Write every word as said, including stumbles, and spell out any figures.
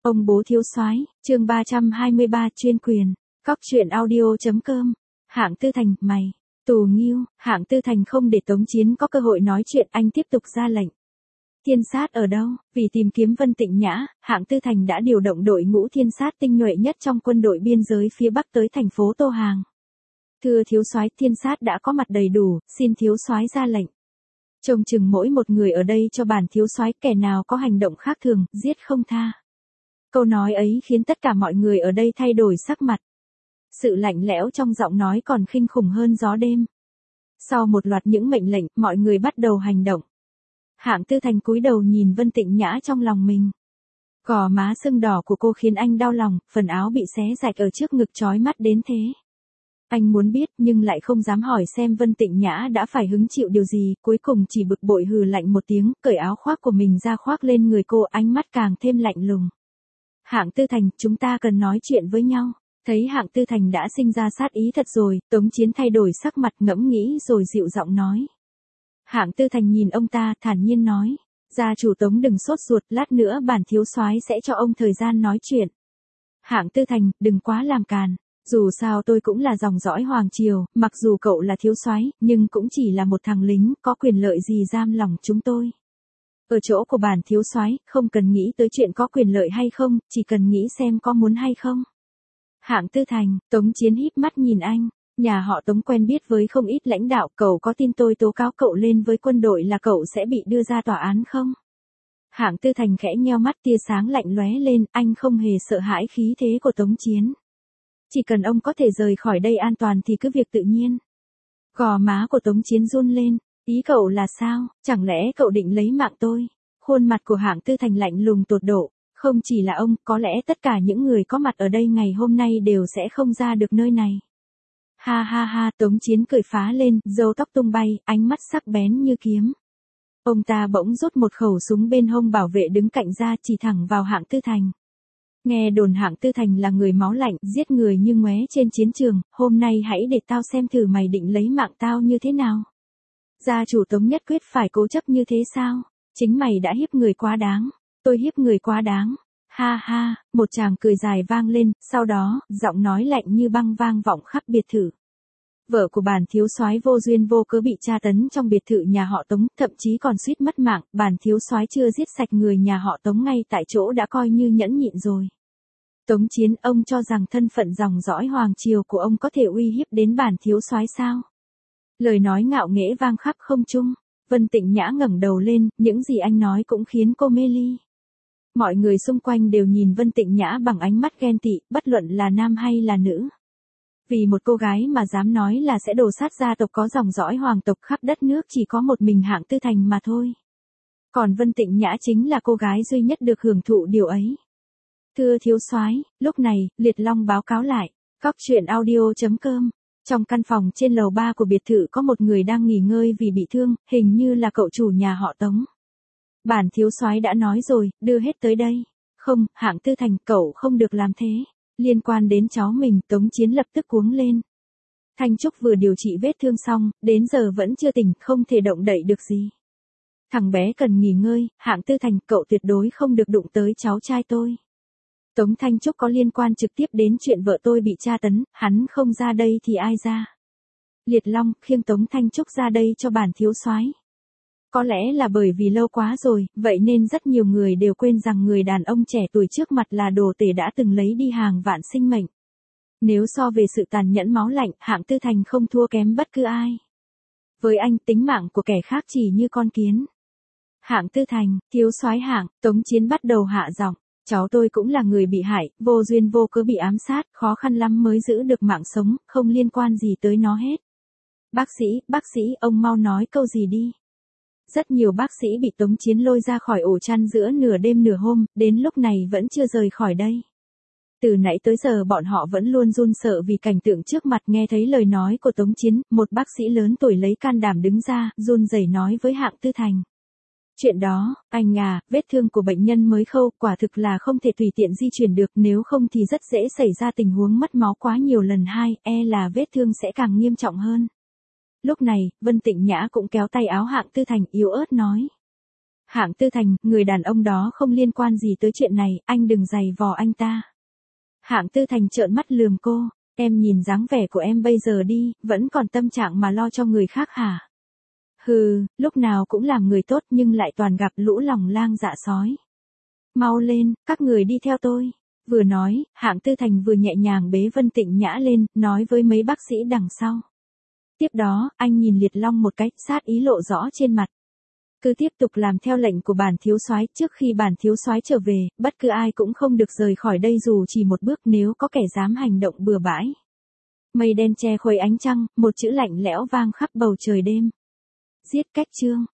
Ông bố thiếu soái, chương ba trăm hai mươi ba chuyên quyền, cóc truyện audio.com, Hạng Tư Thành, mày, tù nghiêu, Hạng Tư Thành không để Tống Chiến có cơ hội nói chuyện, anh tiếp tục ra lệnh. Thiên sát ở đâu? Vì tìm kiếm Vân Tịnh Nhã, Hạng Tư Thành đã điều động đội ngũ thiên sát tinh nhuệ nhất trong quân đội biên giới phía Bắc tới thành phố Tô Hàng. Thưa thiếu soái, thiên sát đã có mặt đầy đủ, xin thiếu soái ra lệnh. Trông chừng mỗi một người ở đây cho bản thiếu soái, kẻ nào có hành động khác thường, giết không tha. Câu nói ấy khiến tất cả mọi người ở đây thay đổi sắc mặt. Sự lạnh lẽo trong giọng nói còn kinh khủng hơn gió đêm. Sau một loạt những mệnh lệnh, mọi người bắt đầu hành động. Hạng Tư Thành cúi đầu nhìn Vân Tịnh Nhã trong lòng mình. Gò má sưng đỏ của cô khiến anh đau lòng, phần áo bị xé rạch ở trước ngực chói mắt đến thế. Anh muốn biết nhưng lại không dám hỏi xem Vân Tịnh Nhã đã phải hứng chịu điều gì, cuối cùng chỉ bực bội hừ lạnh một tiếng, cởi áo khoác của mình ra khoác lên người cô, ánh mắt càng thêm lạnh lùng. Hạng Tư Thành, chúng ta cần nói chuyện với nhau. Thấy Hạng Tư Thành đã sinh ra sát ý thật rồi, Tống Chiến thay đổi sắc mặt, ngẫm nghĩ rồi dịu giọng nói. Hạng Tư Thành nhìn ông ta, thản nhiên nói. Gia chủ Tống đừng sốt ruột, lát nữa bản thiếu soái sẽ cho ông thời gian nói chuyện. Hạng Tư Thành, đừng quá làm càn. Dù sao tôi cũng là dòng dõi hoàng triều, mặc dù cậu là thiếu soái, nhưng cũng chỉ là một thằng lính, có quyền lợi gì giam lòng chúng tôi. Ở chỗ của bản thiếu soái, không cần nghĩ tới chuyện có quyền lợi hay không, chỉ cần nghĩ xem có muốn hay không. Hạng Tư Thành, Tống Chiến híp mắt nhìn anh, nhà họ Tống quen biết với không ít lãnh đạo, cậu có tin tôi tố cáo cậu lên với quân đội là cậu sẽ bị đưa ra tòa án không? Hạng Tư Thành khẽ nheo mắt, tia sáng lạnh lóe lên, anh không hề sợ hãi khí thế của Tống Chiến. Chỉ cần ông có thể rời khỏi đây an toàn thì cứ việc tự nhiên. Gò má của Tống Chiến run lên, ý cậu là sao, chẳng lẽ cậu định lấy mạng tôi? Khuôn mặt của Hạng Tư Thành lạnh lùng tột độ, không chỉ là ông, có lẽ tất cả những người có mặt ở đây ngày hôm nay đều sẽ không ra được nơi này. Ha ha ha, Tống Chiến cười phá lên, râu tóc tung bay, ánh mắt sắc bén như kiếm. Ông ta bỗng rút một khẩu súng bên hông bảo vệ đứng cạnh ra, chỉ thẳng vào Hạng Tư Thành. Nghe đồn Hạng Tư Thành là người máu lạnh, giết người như ngoé trên chiến trường, hôm nay hãy để tao xem thử mày định lấy mạng tao như thế nào. Gia chủ Tống nhất quyết phải cố chấp như thế sao? Chính mày đã hiếp người quá đáng. Tôi hiếp người quá đáng. Ha ha, một tràng cười dài vang lên, sau đó, giọng nói lạnh như băng vang vọng khắp biệt thự. Vợ của bản thiếu soái vô duyên vô cớ bị tra tấn trong biệt thự nhà họ Tống, thậm chí còn suýt mất mạng, bản thiếu soái chưa giết sạch người nhà họ Tống ngay tại chỗ đã coi như nhẫn nhịn rồi. Tống Chiến, ông cho rằng thân phận dòng dõi hoàng triều của ông có thể uy hiếp đến bản thiếu soái sao? Lời nói ngạo nghễ vang khắp không trung. Vân Tịnh Nhã ngẩng đầu lên, những gì anh nói cũng khiến cô mê ly. Mọi người xung quanh đều nhìn Vân Tịnh Nhã bằng ánh mắt ghen tị, bất luận là nam hay là nữ. Vì một cô gái mà dám nói là sẽ đổ sát gia tộc có dòng dõi hoàng tộc khắp đất nước chỉ có một mình Hạng Tư Thành mà thôi. Còn Vân Tịnh Nhã chính là cô gái duy nhất được hưởng thụ điều ấy. Thưa thiếu soái, lúc này, Liệt Long báo cáo lại, cóc truyện audio.com. Trong căn phòng trên lầu ba của biệt thự có một người đang nghỉ ngơi vì bị thương, hình như là cậu chủ nhà họ Tống. Bản thiếu soái đã nói rồi, đưa hết tới đây. Không, Hạng Tư Thành, cậu không được làm thế. Liên quan đến cháu mình, Tống Chiến lập tức cuống lên. Thanh Trúc vừa điều trị vết thương xong, đến giờ vẫn chưa tỉnh, không thể động đậy được gì. Thằng bé cần nghỉ ngơi, Hạng Tư Thành, cậu tuyệt đối không được đụng tới cháu trai tôi. Tống Thanh Trúc có liên quan trực tiếp đến chuyện vợ tôi bị tra tấn, hắn không ra đây thì ai ra? Liệt Long, khiêng Tống Thanh Trúc ra đây cho bản thiếu soái. Có lẽ là bởi vì lâu quá rồi, vậy nên rất nhiều người đều quên rằng người đàn ông trẻ tuổi trước mặt là đồ tể đã từng lấy đi hàng vạn sinh mệnh. Nếu so về sự tàn nhẫn máu lạnh, Hạng Tư Thành không thua kém bất cứ ai. Với anh, tính mạng của kẻ khác chỉ như con kiến. Hạng Tư Thành, thiếu soái Hạng, Tống Chiến bắt đầu hạ giọng. Cháu tôi cũng là người bị hại, vô duyên vô cớ bị ám sát, khó khăn lắm mới giữ được mạng sống, không liên quan gì tới nó hết. Bác sĩ, bác sĩ, ông mau nói câu gì đi. Rất nhiều bác sĩ bị Tống Chiến lôi ra khỏi ổ chăn giữa nửa đêm nửa hôm, đến lúc này vẫn chưa rời khỏi đây. Từ nãy tới giờ bọn họ vẫn luôn run sợ vì cảnh tượng trước mặt. Nghe thấy lời nói của Tống Chiến, một bác sĩ lớn tuổi lấy can đảm đứng ra, run rẩy nói với Hạng Tư Thành. Chuyện đó, anh à, vết thương của bệnh nhân mới khâu, quả thực là không thể tùy tiện di chuyển được, nếu không thì rất dễ xảy ra tình huống mất máu quá nhiều lần hai, e là vết thương sẽ càng nghiêm trọng hơn. Lúc này, Vân Tịnh Nhã cũng kéo tay áo Hạng Tư Thành yếu ớt nói. Hạng Tư Thành, người đàn ông đó không liên quan gì tới chuyện này, anh đừng giày vò anh ta. Hạng Tư Thành trợn mắt lườm cô, em nhìn dáng vẻ của em bây giờ đi, vẫn còn tâm trạng mà lo cho người khác hả? Hừ, lúc nào cũng làm người tốt nhưng lại toàn gặp lũ lòng lang dạ sói. Mau lên, các người đi theo tôi. Vừa nói, Hạng Tư Thành vừa nhẹ nhàng bế Vân Tịnh Nhã lên, nói với mấy bác sĩ đằng sau. Tiếp đó, anh nhìn Liệt Long một cái, sát ý lộ rõ trên mặt. Cứ tiếp tục làm theo lệnh của bản thiếu soái, trước khi bản thiếu soái trở về, bất cứ ai cũng không được rời khỏi đây dù chỉ một bước nếu có kẻ dám hành động bừa bãi. Mây đen che khuấy ánh trăng, một chữ lạnh lẽo vang khắp bầu trời đêm. Giết Cách Trương.